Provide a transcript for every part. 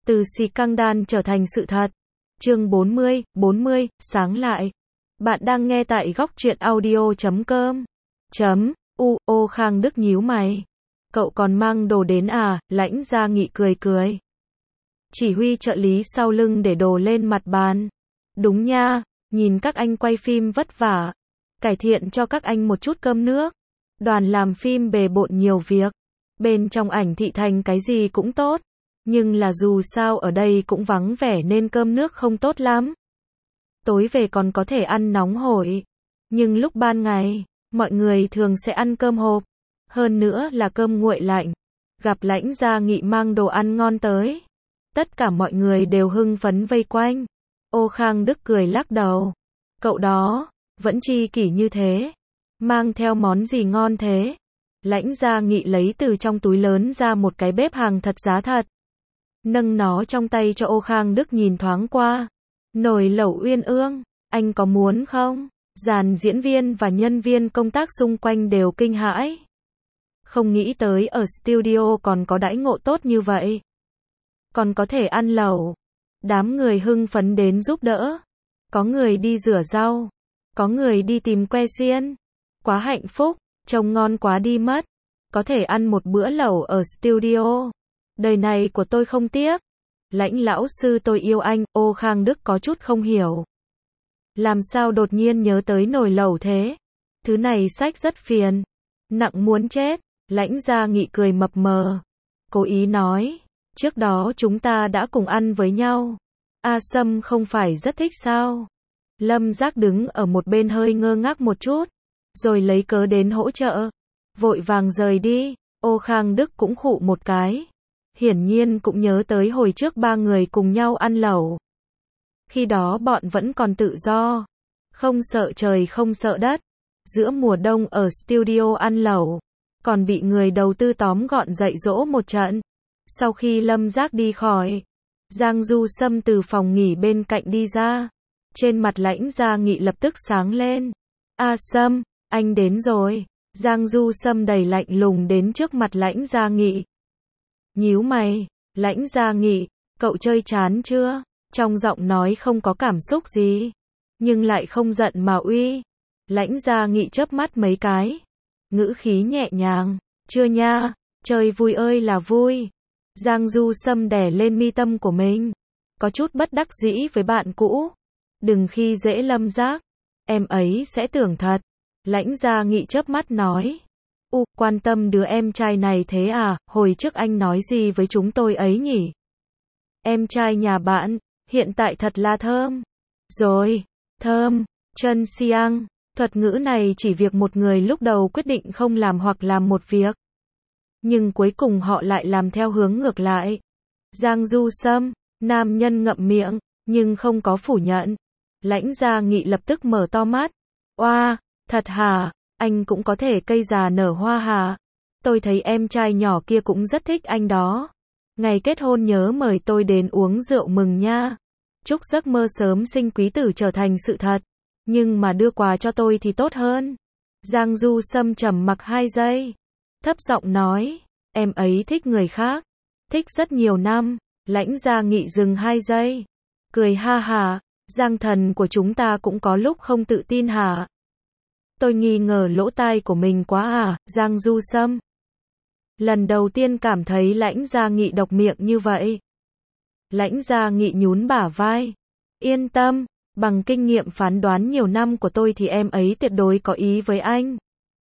Từ scandal trở thành sự thật. Chương 40, sáng lại. Bạn đang nghe tại góc truyện audio.com. Ô Khang Đức nhíu mày. Cậu còn mang đồ đến à? Lãnh Gia Nghị cười cười. Chỉ huy trợ lý sau lưng để đồ lên mặt bàn. Đúng nha, nhìn các anh quay phim vất vả. Cải thiện cho các anh một chút cơm nước. Đoàn làm phim bề bộn nhiều việc. Bên trong ảnh thị thành cái gì cũng tốt. Nhưng là dù sao ở đây cũng vắng vẻ nên cơm nước không tốt lắm. Tối về còn có thể ăn nóng hổi. Nhưng lúc ban ngày, mọi người thường sẽ ăn cơm hộp. Hơn nữa là cơm nguội lạnh. Gặp Lãnh Gia Nghị mang đồ ăn ngon tới. Tất cả mọi người đều hưng phấn vây quanh. Ô Khang Đức cười lắc đầu. Cậu đó, vẫn chi kỷ như thế. Mang theo món gì ngon thế? Lãnh Gia Nghị lấy từ trong túi lớn ra một cái bếp hàng thật giá thật. Nâng nó trong tay cho Ô Khang Đức nhìn thoáng qua. Nồi lẩu uyên ương, anh có muốn không? Dàn diễn viên và nhân viên công tác xung quanh đều kinh hãi. Không nghĩ tới ở studio còn có đãi ngộ tốt như vậy. Còn có thể ăn lẩu. Đám người hưng phấn đến giúp đỡ. Có người đi rửa rau. Có người đi tìm que xiên. Quá hạnh phúc, trông ngon quá đi mất. Có thể ăn một bữa lẩu ở studio. Đời này của tôi không tiếc. Lãnh lão sư tôi yêu anh. Ô Khang Đức có chút không hiểu. Làm sao đột nhiên nhớ tới nồi lẩu thế? Thứ này xách rất phiền. Nặng muốn chết. Lãnh Gia Nghị cười mập mờ. Cố ý nói. Trước đó chúng ta đã cùng ăn với nhau. A Sâm không phải rất thích sao? Lâm Giác đứng ở một bên hơi ngơ ngác một chút. Rồi lấy cớ đến hỗ trợ. Vội vàng rời đi. Ô Khang Đức cũng khụ một cái. Hiển nhiên cũng nhớ tới hồi trước ba người cùng nhau ăn lẩu. Khi đó bọn vẫn còn tự do. Không sợ trời không sợ đất. Giữa mùa đông ở studio ăn lẩu. Còn bị người đầu tư tóm gọn dạy dỗ một trận. Sau khi Lâm Giác đi khỏi. Giang Du Sâm từ phòng nghỉ bên cạnh đi ra. Trên mặt Lãnh Gia Nghị lập tức sáng lên. A Sâm, anh đến rồi. Giang Du Sâm đầy lạnh lùng đến trước mặt Lãnh Gia Nghị. Nhíu mày, Lãnh Gia Nghị, cậu chơi chán chưa? Trong giọng nói không có cảm xúc gì. Nhưng lại không giận mà uy. Lãnh Gia Nghị chớp mắt mấy cái. Ngữ khí nhẹ nhàng. Chưa nha, chơi vui ơi là vui. Giang Du Sâm đè lên mi tâm của mình. Có chút bất đắc dĩ với bạn cũ. Đừng khi dễ Lâm Giác. Em ấy sẽ tưởng thật. Lãnh Gia Nghị chớp mắt nói. Quan tâm đứa em trai này thế à? Hồi trước anh nói gì với chúng tôi ấy nhỉ? Em trai nhà bạn, hiện tại thật là thơm. Rồi, thơm, chân siang. Thuật ngữ này chỉ việc một người lúc đầu quyết định không làm hoặc làm một việc. Nhưng cuối cùng họ lại làm theo hướng ngược lại. Giang Du Sâm, nam nhân ngậm miệng, nhưng không có phủ nhận. Lãnh Gia Nghị lập tức mở to mắt. Oa, thật hả? Anh cũng có thể cây già nở hoa hả? Tôi thấy em trai nhỏ kia cũng rất thích anh đó. Ngày kết hôn nhớ mời tôi đến uống rượu mừng nha. Chúc giấc mơ sớm sinh quý tử trở thành sự thật. Nhưng mà đưa quà cho tôi thì tốt hơn. Giang Du Sâm trầm mặc 2 giây. Thấp giọng nói. Em ấy thích người khác. Thích rất nhiều năm. Lãnh Gia Nghị dừng 2 giây. Cười ha hà. Giang thần của chúng ta cũng có lúc không tự tin hả? Tôi nghi ngờ lỗ tai của mình quá à, Giang Du Sâm. Lần đầu tiên cảm thấy Lãnh Gia Nghị độc miệng như vậy. Lãnh Gia Nghị nhún bả vai. Yên tâm, bằng kinh nghiệm phán đoán nhiều năm của tôi thì em ấy tuyệt đối có ý với anh.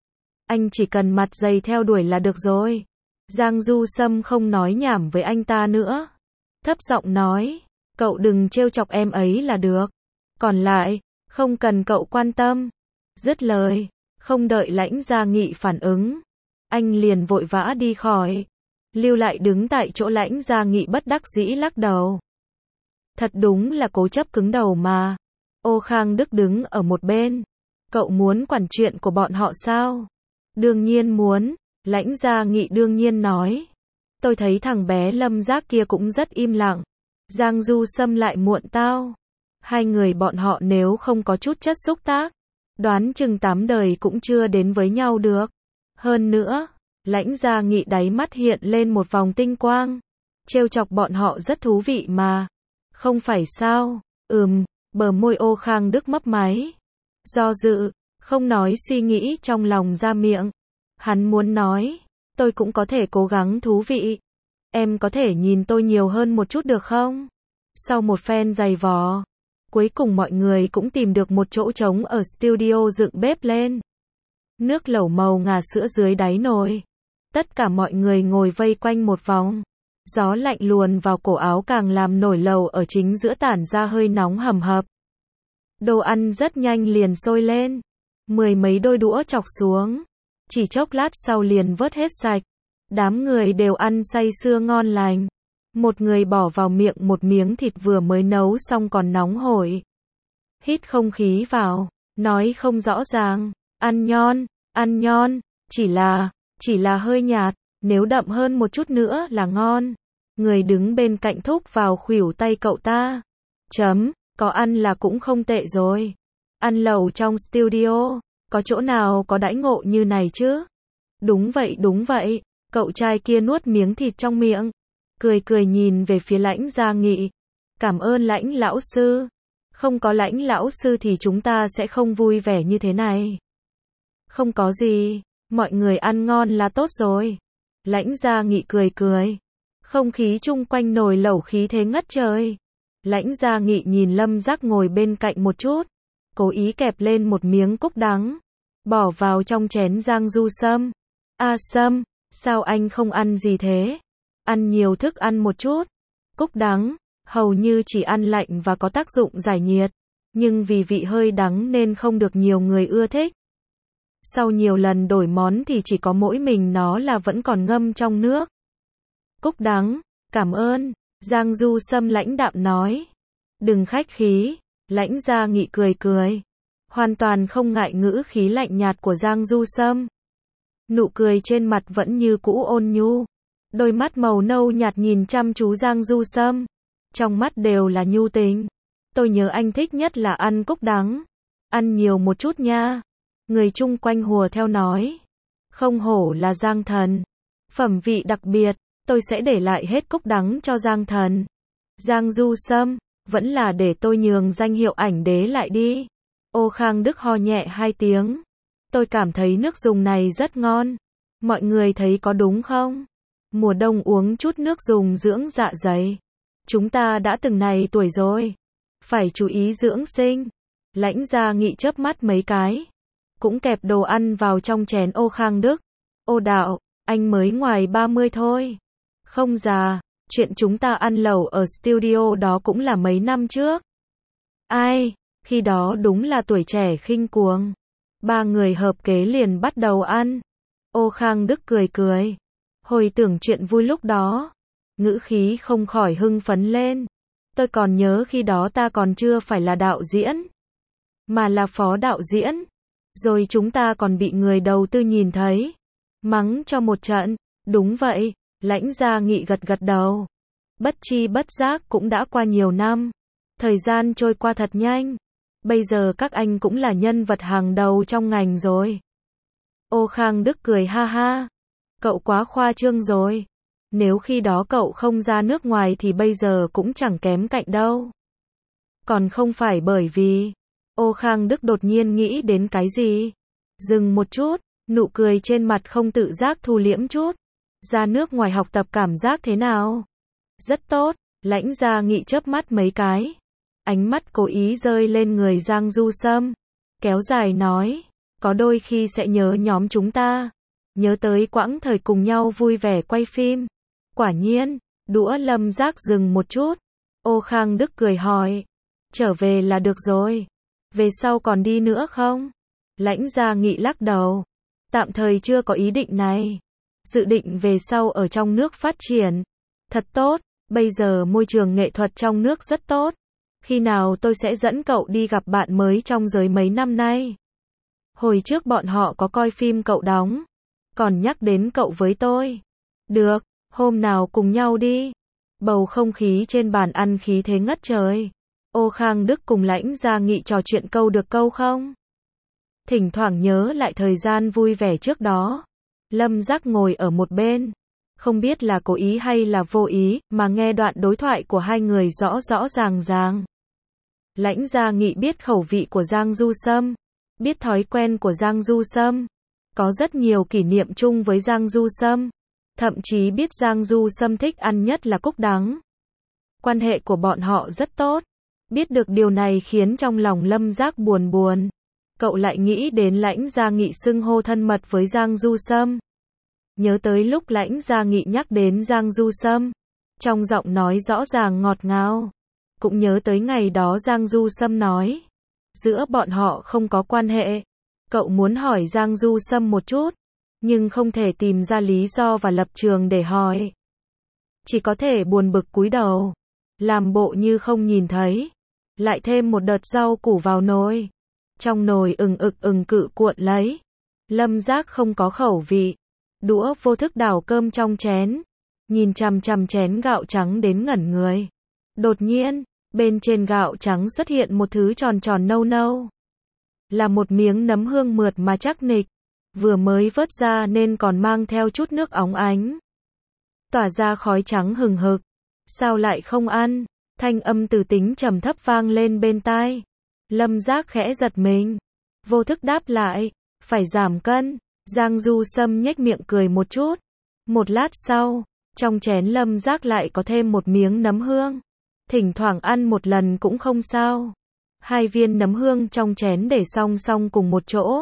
Anh chỉ cần mặt dày theo đuổi là được rồi. Giang Du Sâm không nói nhảm với anh ta nữa. Thấp giọng nói, cậu đừng trêu chọc em ấy là được. Còn lại, không cần cậu quan tâm. Dứt lời, không đợi Lãnh Gia Nghị phản ứng. Anh liền vội vã đi khỏi. Lưu lại đứng tại chỗ Lãnh Gia Nghị bất đắc dĩ lắc đầu. Thật đúng là cố chấp cứng đầu mà. Ô Khang Đức đứng ở một bên. Cậu muốn quản chuyện của bọn họ sao? Đương nhiên muốn. Lãnh Gia Nghị đương nhiên nói. Tôi thấy thằng bé Lâm Giác kia cũng rất im lặng. Giang Du Sâm lại muộn tao. Hai người bọn họ nếu không có chút chất xúc tác. Đoán chừng 8 đời cũng chưa đến với nhau được. Hơn nữa, Lãnh Gia Nghị đáy mắt hiện lên một vòng tinh quang. Trêu chọc bọn họ rất thú vị mà. Không phải sao? Bờ môi Ô Khang Đức mấp máy. Do dự, không nói suy nghĩ trong lòng ra miệng. Hắn muốn nói, tôi cũng có thể cố gắng thú vị. Em có thể nhìn tôi nhiều hơn một chút được không? Sau một phen giày vò, cuối cùng mọi người cũng tìm được một chỗ trống ở studio dựng bếp lên. Nước lẩu màu ngà sữa dưới đáy nồi. Tất cả mọi người ngồi vây quanh một vòng. Gió lạnh luồn vào cổ áo càng làm nồi lẩu ở chính giữa tản ra hơi nóng hầm hập. Đồ ăn rất nhanh liền sôi lên. 10 mấy đôi đũa chọc xuống. Chỉ chốc lát sau liền vớt hết sạch. Đám người đều ăn say sưa ngon lành. Một người bỏ vào miệng một miếng thịt vừa mới nấu xong còn nóng hổi. Hít không khí vào, nói không rõ ràng. Ăn ngon, chỉ là hơi nhạt, nếu đậm hơn một chút nữa là ngon. Người đứng bên cạnh thúc vào khuỷu tay cậu ta. Có ăn là cũng không tệ rồi. Ăn lẩu trong studio, có chỗ nào có đãi ngộ như này chứ? Đúng vậy, cậu trai kia nuốt miếng thịt trong miệng. Cười nhìn về phía Lãnh Gia Nghị. Cảm ơn Lãnh lão sư. Không có Lãnh lão sư thì chúng ta sẽ không vui vẻ như thế này. Không có gì, mọi người ăn ngon là tốt rồi. Lãnh Gia Nghị cười. Không khí chung quanh nồi lẩu khí thế ngất trời. Lãnh Gia Nghị nhìn Lâm Giác ngồi bên cạnh một chút, cố ý kẹp lên một miếng cúc đắng, bỏ vào trong chén Giang Du Sâm. Sâm, sao anh không ăn gì thế? Ăn nhiều thức ăn một chút. Cúc đắng, hầu như chỉ ăn lạnh và có tác dụng giải nhiệt, nhưng vì vị hơi đắng nên không được nhiều người ưa thích. Sau nhiều lần đổi món thì chỉ có mỗi mình nó là vẫn còn ngâm trong nước. Cúc đắng, cảm ơn, Giang Du Sâm lãnh đạm nói. Đừng khách khí, Lãnh Gia Nghị cười. Hoàn toàn không ngại ngữ khí lạnh nhạt của Giang Du Sâm. Nụ cười trên mặt vẫn như cũ ôn nhu. Đôi mắt màu nâu nhạt nhìn chăm chú Giang Du Sâm. Trong mắt đều là nhu tình. Tôi nhớ anh thích nhất là ăn cúc đắng. Ăn nhiều một chút nha. Người chung quanh hùa theo nói. Không hổ là Giang thần. Phẩm vị đặc biệt, tôi sẽ để lại hết cúc đắng cho Giang thần. Giang Du Sâm, vẫn là để tôi nhường danh hiệu ảnh đế lại đi. Ô Khang Đức ho nhẹ 2 tiếng. Tôi cảm thấy nước dùng này rất ngon. Mọi người thấy có đúng không? Mùa đông uống chút nước dùng dưỡng dạ dày. Chúng ta đã từng này tuổi rồi. Phải chú ý dưỡng sinh. Lãnh Gia Nghị chớp mắt mấy cái. Cũng kẹp đồ ăn vào trong chén Ô Khang Đức. Ô đạo, anh mới ngoài 30 thôi. Không già, chuyện chúng ta ăn lẩu ở studio đó cũng là mấy năm trước. Ai, khi đó đúng là tuổi trẻ khinh cuồng. 3 người hợp kế liền bắt đầu ăn. Ô Khang Đức cười. Hồi tưởng chuyện vui lúc đó, ngữ khí không khỏi hưng phấn lên. Tôi còn nhớ khi đó ta còn chưa phải là đạo diễn, mà là phó đạo diễn. Rồi chúng ta còn bị người đầu tư nhìn thấy, mắng cho một trận. Đúng vậy, Lãnh Gia Nghị gật đầu. Bất chi bất giác cũng đã qua nhiều năm. Thời gian trôi qua thật nhanh. Bây giờ các anh cũng là nhân vật hàng đầu trong ngành rồi. Ô Khang Đức cười ha ha. Cậu quá khoa trương rồi. Nếu khi đó cậu không ra nước ngoài thì bây giờ cũng chẳng kém cạnh đâu. Còn không phải bởi vì... Ô Khang Đức đột nhiên nghĩ đến cái gì. Dừng một chút, nụ cười trên mặt không tự giác thu liễm chút. Ra nước ngoài học tập cảm giác thế nào? Rất tốt, Lãnh Gia Nghị chớp mắt mấy cái. Ánh mắt cố ý rơi lên người Giang Du Sâm. Kéo dài nói, có đôi khi sẽ nhớ nhóm chúng ta. Nhớ tới quãng thời cùng nhau vui vẻ quay phim. Quả nhiên, đũa Lâm Giác dừng một chút. Ô Khang Đức cười hỏi, trở về là được rồi. Về sau còn đi nữa không? Lãnh Gia Nghị lắc đầu. Tạm thời chưa có ý định này. Dự định về sau ở trong nước phát triển. Thật tốt, bây giờ môi trường nghệ thuật trong nước rất tốt. Khi nào tôi sẽ dẫn cậu đi gặp bạn mới trong giới mấy năm nay. Hồi trước bọn họ có coi phim cậu đóng, còn nhắc đến cậu với tôi. Được, hôm nào cùng nhau đi. Bầu không khí trên bàn ăn khí thế ngất trời. Ô Khang Đức cùng Lãnh Gia Nghị trò chuyện câu được câu không. Thỉnh thoảng nhớ lại thời gian vui vẻ trước đó. Lâm Giác ngồi ở một bên, Không biết là cố ý hay là vô ý, mà nghe đoạn đối thoại của hai người rõ rõ ràng ràng. Lãnh Gia Nghị biết khẩu vị của Giang Du Sâm, biết thói quen của Giang Du Sâm, có rất nhiều kỷ niệm chung với Giang Du Sâm, thậm chí biết Giang Du Sâm thích ăn nhất là cúc đắng. Quan hệ của bọn họ rất tốt. Biết được điều này khiến trong lòng Lâm Giác buồn buồn. Cậu lại nghĩ đến Lãnh Gia Nghị xưng hô thân mật với Giang Du Sâm. Nhớ tới lúc Lãnh Gia Nghị nhắc đến Giang Du Sâm, trong giọng nói rõ ràng ngọt ngào. Cũng nhớ tới ngày đó Giang Du Sâm nói, giữa bọn họ không có quan hệ. Cậu muốn hỏi Giang Du Sâm một chút, nhưng không thể tìm ra lý do và lập trường để hỏi. Chỉ có thể buồn bực cúi đầu, làm bộ như không nhìn thấy. Lại thêm một đợt rau củ vào nồi. Trong nồi ừng cự cuộn lấy. Lâm Giác không có khẩu vị. Đũa vô thức đảo cơm trong chén. Nhìn chằm chằm chén gạo trắng đến ngẩn người. Đột nhiên, bên trên gạo trắng xuất hiện một thứ tròn tròn nâu nâu. Là một miếng nấm hương mượt mà chắc nịch. Vừa mới vớt ra nên còn mang theo chút nước óng ánh. Tỏa ra khói trắng hừng hực. Sao lại không ăn? Thanh âm từ tính trầm thấp vang lên bên tai. Lâm Giác khẽ giật mình. Vô thức đáp lại. Phải giảm cân. Giang Du Sâm nhếch miệng cười một chút. Một lát sau, trong chén Lâm Giác lại có thêm một miếng nấm hương. Thỉnh thoảng ăn một lần cũng không sao. Hai viên nấm hương trong chén để song song cùng một chỗ.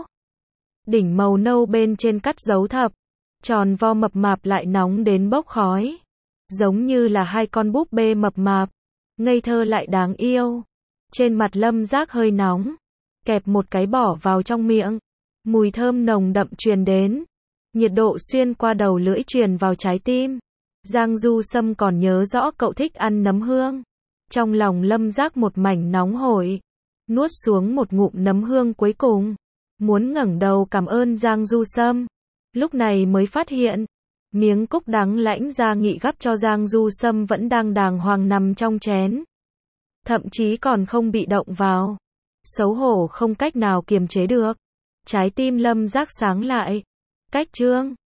Đỉnh màu nâu bên trên cắt dấu thập. Tròn vo mập mạp lại nóng đến bốc khói. Giống như là hai con búp bê mập mạp. Ngây thơ lại đáng yêu. Trên mặt Lâm Giác hơi nóng. Kẹp một cái bỏ vào trong miệng. Mùi thơm nồng đậm truyền đến. Nhiệt độ xuyên qua đầu lưỡi truyền vào trái tim. Giang Du Sâm còn nhớ rõ cậu thích ăn nấm hương. Trong lòng Lâm Giác một mảnh nóng hổi. Nuốt xuống một ngụm nấm hương cuối cùng. Muốn ngẩng đầu cảm ơn Giang Du Sâm. Lúc này mới phát hiện. Miếng cúc đắng Lãnh Gia Nghị gắp cho Giang Du Sâm vẫn đang đàng hoàng nằm trong chén. Thậm chí còn không bị động vào. Xấu hổ không cách nào kiềm chế được. Trái tim Lâm Giác sáng lại. Cách chương